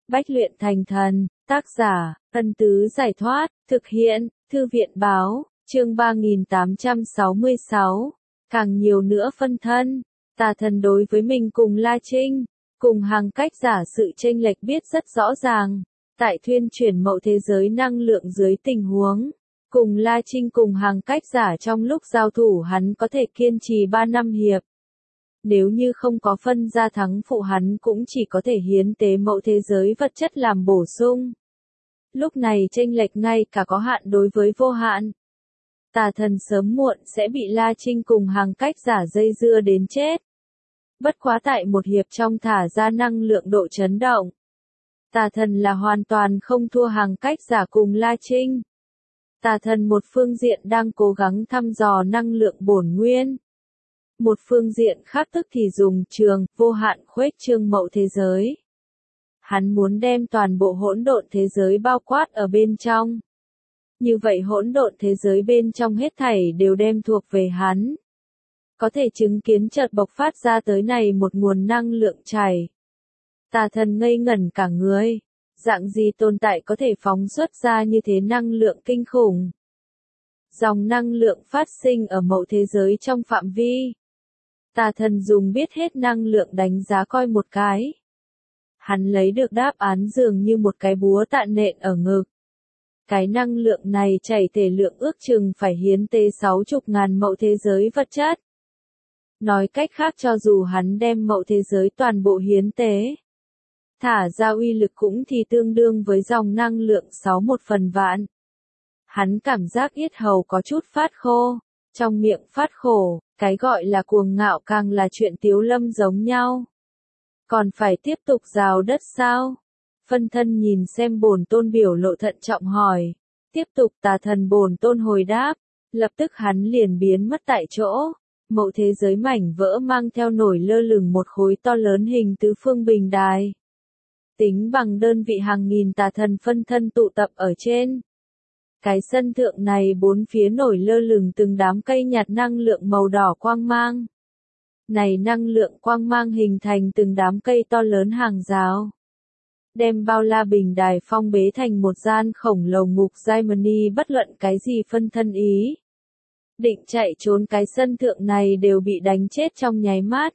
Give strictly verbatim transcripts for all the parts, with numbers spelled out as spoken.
Bách luyện thành thần, tác giả, Ân Tứ Giải Thoát, thực hiện, Thư viện Báo, chương ba nghìn tám trăm sáu mươi sáu. Càng nhiều nữa phân thân, tà thần đối với mình cùng La Trinh, cùng hàng cách giả sự chênh lệch biết rất rõ ràng. Tại thuyên chuyển mậu thế giới năng lượng dưới tình huống, cùng La Trinh cùng hàng cách giả trong lúc giao thủ hắn có thể kiên trì ba năm hiệp. Nếu như không có phân ra thắng phụ hắn cũng chỉ có thể hiến tế mậu thế giới vật chất làm bổ sung. Lúc này chênh lệch ngay cả có hạn đối với vô hạn. Tà thần sớm muộn sẽ bị La Trinh cùng hàng cách giả dây dưa đến chết. Bất quá tại một hiệp trong thả ra năng lượng độ chấn động. Tà thần là hoàn toàn không thua hàng cách giả cùng La Trinh. Tà thần một phương diện đang cố gắng thăm dò năng lượng bổn nguyên. Một phương diện khác tức thì dùng trường, vô hạn khuếch trương mậu thế giới. Hắn muốn đem toàn bộ hỗn độn thế giới bao quát ở bên trong. Như vậy hỗn độn thế giới bên trong hết thảy đều đem thuộc về hắn. Có thể chứng kiến chợt bộc phát ra tới này một nguồn năng lượng chảy. Tà thần ngây ngẩn cả người. Dạng gì tồn tại có thể phóng xuất ra như thế năng lượng kinh khủng. Dòng năng lượng phát sinh ở mậu thế giới trong phạm vi. Tà thần dùng biết hết năng lượng đánh giá coi một cái. Hắn lấy được đáp án dường như một cái búa tạ nện ở ngực. Cái năng lượng này chảy thể lượng ước chừng phải hiến tế sáu chục ngàn mậu thế giới vật chất. Nói cách khác cho dù hắn đem mậu thế giới toàn bộ hiến tế. Thả ra uy lực cũng thì tương đương với dòng năng lượng sáu một phần vạn. Hắn cảm giác yết hầu có chút phát khô, trong miệng phát khổ, cái gọi là cuồng ngạo càng là chuyện tiếu lâm giống nhau. Còn phải tiếp tục rào đất sao? Phân thân nhìn xem bổn tôn biểu lộ thận trọng hỏi. Tiếp tục tà thần bổn tôn hồi đáp, lập tức hắn liền biến mất tại chỗ. Mậu thế giới mảnh vỡ mang theo nổi lơ lửng một khối to lớn hình tứ phương bình đài. Tính bằng đơn vị hàng nghìn tà thần phân thân tụ tập ở trên. Cái sân thượng này bốn phía nổi lơ lửng từng đám cây nhạt năng lượng màu đỏ quang mang. Này năng lượng quang mang hình thành từng đám cây to lớn hàng rào. Đem bao la bình đài phong bế thành một gian khổng lồ ngục Diamond, bất luận cái gì phân thân ý. Định chạy trốn cái sân thượng này đều bị đánh chết trong nháy mắt.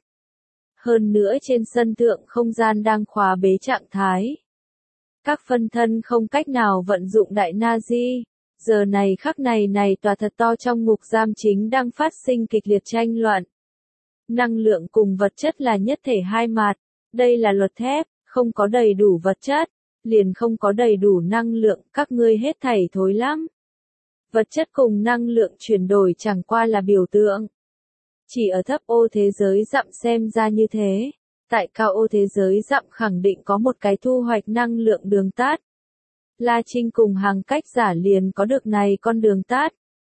Hơn nữa trên sân thượng không gian đang khóa bế trạng thái. Các phân thân không cách nào vận dụng đại Nazi. Giờ này khắc này này tòa thật to trong ngục giam chính đang phát sinh kịch liệt tranh luận. Năng lượng cùng vật chất là nhất thể hai mặt. Đây là luật thép, không có đầy đủ vật chất, liền không có đầy đủ năng lượng, các ngươi hết thảy thối lắm. Vật chất cùng năng lượng chuyển đổi chẳng qua là biểu tượng. Chỉ ở thấp ô thế giới dặm xem ra như thế, tại cao ô thế giới dặm khẳng định có một cái thu hoạch năng lượng đường tắt. La Trinh cùng hàng cách giả liền có được này con đường tắt.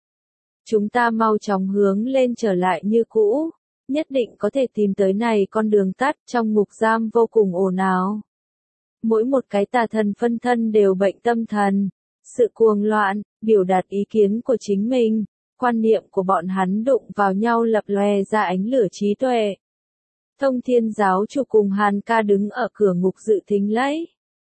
Chúng ta mau chóng hướng lên trở lại như cũ, nhất định có thể tìm tới này con đường tắt. Trong ngục giam vô cùng ồn ào. Mỗi một cái tà thần phân thân đều bệnh tâm thần, sự cuồng loạn, biểu đạt ý kiến của chính mình, quan niệm của bọn hắn đụng vào nhau lập lòe ra ánh lửa trí tuệ. Thông Thiên giáo chủ cùng Hàn Ca đứng ở cửa ngục dự thính lấy.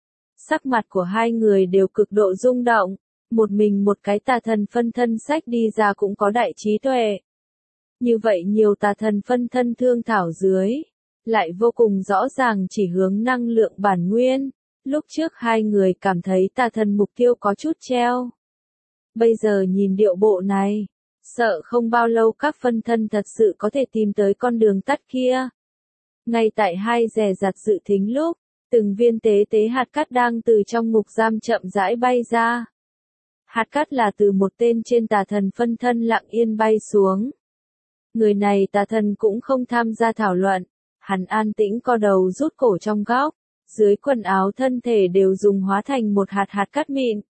Sắc mặt của hai người đều cực độ rung động, một mình một cái tà thần phân thân sách đi ra cũng có đại trí tuệ. Như vậy nhiều tà thần phân thân thương thảo dưới, lại vô cùng rõ ràng chỉ hướng năng lượng bản nguyên. Lúc trước hai người cảm thấy tà thần mục tiêu có chút treo. Bây giờ nhìn điệu bộ này, sợ không bao lâu các phân thân thật sự có thể tìm tới con đường tắt kia. Ngay tại hai dè dặt dự thính lúc, từng viên tế tế hạt cát đang từ trong ngục giam chậm rãi bay ra. Hạt cát là từ một tên trên tà thần phân thân lặng yên bay xuống. Người này tà thần cũng không tham gia thảo luận, hắn an tĩnh co đầu rút cổ trong góc, dưới quần áo thân thể đều dùng hóa thành một hạt hạt cát mịn.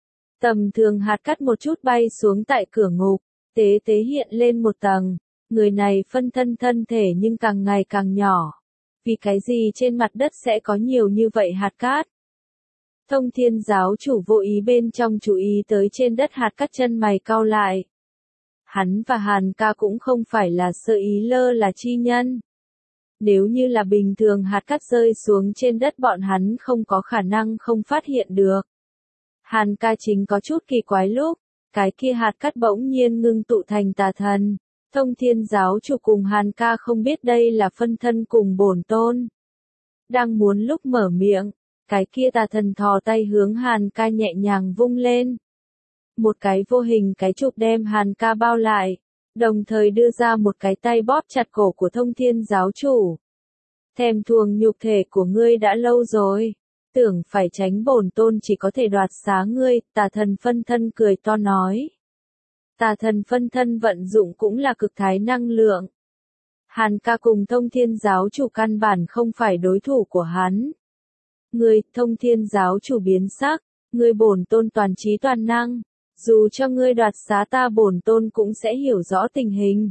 Tầm thường hạt cát một chút bay xuống tại cửa ngục, tế tế hiện lên một tầng, người này phân thân thân thể nhưng càng ngày càng nhỏ. Vì cái gì trên mặt đất sẽ có nhiều như vậy hạt cát? Thông Thiên giáo chủ vô ý bên trong chú ý tới trên đất hạt cát, chân mày cau lại. Hắn và Hàn Ca cũng không phải là sơ ý lơ là chi nhân. Nếu như là bình thường hạt cát rơi xuống trên đất bọn hắn không có khả năng không phát hiện được. Hàn ca chính có chút kỳ quái lúc, cái kia hạt cát bỗng nhiên ngưng tụ thành tà thần. Thông Thiên giáo chủ cùng Hàn ca không biết đây là phân thân cùng bổn tôn. Đang muốn lúc mở miệng, cái kia tà thần thò tay hướng Hàn ca nhẹ nhàng vung lên. Một cái vô hình cái trục đem Hàn ca bao lại, đồng thời đưa ra một cái tay bóp chặt cổ của Thông Thiên giáo chủ. Thèm thuồng nhục thể của ngươi đã lâu rồi, tưởng phải tránh bổn tôn chỉ có thể đoạt xá ngươi, tà thần phân thân cười to nói. Tà thần phân thân vận dụng cũng là cực thái năng lượng. Hàn ca cùng Thông Thiên giáo chủ căn bản không phải đối thủ của hắn. Ngươi, Thông Thiên giáo chủ biến sắc, ngươi bổn tôn toàn trí toàn năng, dù cho ngươi đoạt xá ta bổn tôn cũng sẽ hiểu rõ tình hình.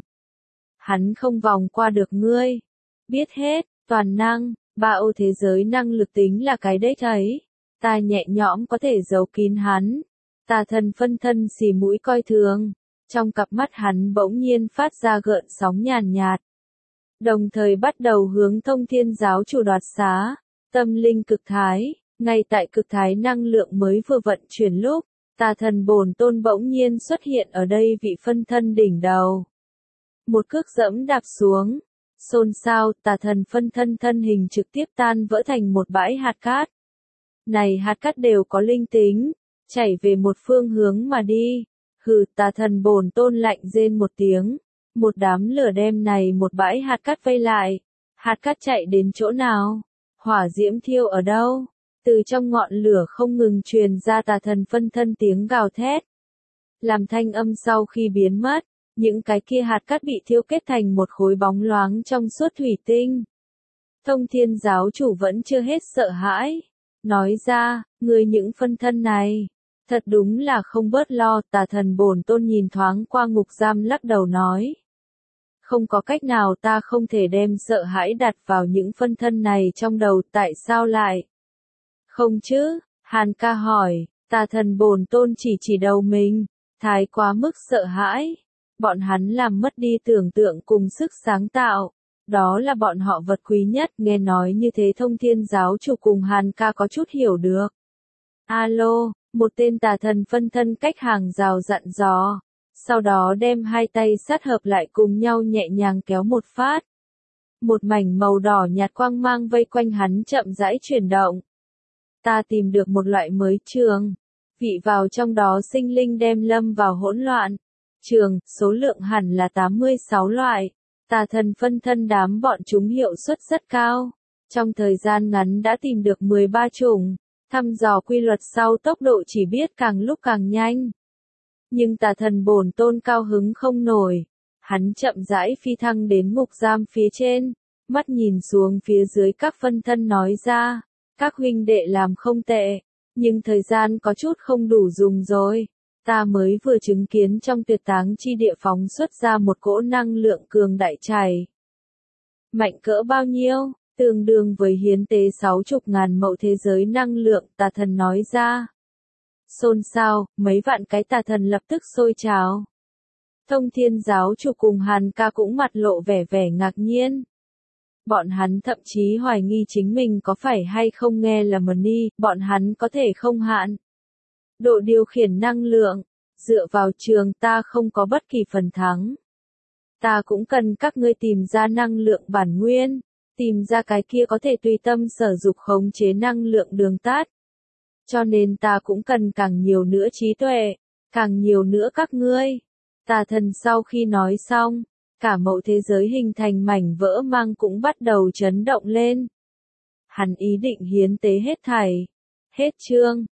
Hắn không vòng qua được ngươi. Biết hết, toàn năng, ba ô thế giới năng lực tính là cái đấy thấy. Ta nhẹ nhõm có thể giấu kín hắn. Tà thần phân thân xì mũi coi thường. Trong cặp mắt hắn bỗng nhiên phát ra gợn sóng nhàn nhạt. Đồng thời bắt đầu hướng Thông Thiên giáo chủ đoạt xá. Tâm linh cực thái, ngay tại cực thái năng lượng mới vừa vận chuyển lúc, tà thần bổn tôn bỗng nhiên xuất hiện ở đây vị phân thân đỉnh đầu. Một cước dẫm đạp xuống, xôn xao, tà thần phân thân thân hình trực tiếp tan vỡ thành một bãi hạt cát. Này hạt cát đều có linh tính, chảy về một phương hướng mà đi. Hừ, tà thần bổn tôn lạnh rên một tiếng, một đám lửa đem này một bãi hạt cát vây lại. Hạt cát chạy đến chỗ nào? Hỏa diễm thiêu ở đâu? Từ trong ngọn lửa không ngừng truyền ra tà thần phân thân tiếng gào thét. Làm thanh âm sau khi biến mất, những cái kia hạt cát bị thiêu kết thành một khối bóng loáng trong suốt thủy tinh. Thông Thiên giáo chủ vẫn chưa hết sợ hãi. Nói ra, người những phân thân này, thật đúng là không bớt lo. Tà thần bổn tôn nhìn thoáng qua ngục giam lắc đầu nói. Không có cách nào, ta không thể đem sợ hãi đặt vào những phân thân này trong đầu, tại sao lại? Không chứ, Hàn ca hỏi, tà thần bổn tôn chỉ chỉ đầu mình, thái quá mức sợ hãi. Bọn hắn làm mất đi tưởng tượng cùng sức sáng tạo. Đó là bọn họ vật quý nhất, nghe nói như thế Thông Thiên giáo chủ cùng Hàn ca có chút hiểu được. Alo, một tên tà thần phân thân cách hàng rào dặn dò. Sau đó đem hai tay sát hợp lại cùng nhau nhẹ nhàng kéo một phát. Một mảnh màu đỏ nhạt quang mang vây quanh hắn chậm rãi chuyển động. Ta tìm được một loại mới trường. Vị vào trong đó sinh linh đem lâm vào hỗn loạn. Trường, số lượng hẳn là tám mươi sáu loại. Tà thần phân thân đám bọn chúng hiệu suất rất cao. Trong thời gian ngắn đã tìm được mười ba chủng. Thăm dò quy luật sau tốc độ chỉ biết càng lúc càng nhanh. Nhưng tà thần bổn tôn cao hứng không nổi. Hắn chậm rãi phi thăng đến ngục giam phía trên. Mắt nhìn xuống phía dưới các phân thân nói ra. Các huynh đệ làm không tệ. Nhưng thời gian có chút không đủ dùng rồi. Ta mới vừa chứng kiến trong tuyệt táng chi địa phóng xuất ra một cỗ năng lượng cường đại chảy. Mạnh cỡ bao nhiêu? Tương đương với hiến tế sáu chục ngàn mẫu thế giới năng lượng, tà thần nói ra. Xôn xao, mấy vạn cái tà thần lập tức sôi trào. Thông Thiên giáo chủ cùng Hàn ca cũng mặt lộ vẻ vẻ ngạc nhiên. Bọn hắn thậm chí hoài nghi chính mình có phải hay không nghe là mờ ni, bọn hắn có thể không hạn. Độ điều khiển năng lượng, dựa vào trường ta không có bất kỳ phần thắng. Ta cũng cần các ngươi tìm ra năng lượng bản nguyên, tìm ra cái kia có thể tùy tâm sở dục khống chế năng lượng đường tát. Cho nên ta cũng cần càng nhiều nữa trí tuệ, càng nhiều nữa các ngươi. Tà thần sau khi nói xong, cả mẫu thế giới hình thành mảnh vỡ mang cũng bắt đầu chấn động lên. Hắn ý định hiến tế hết thảy. Hết chương.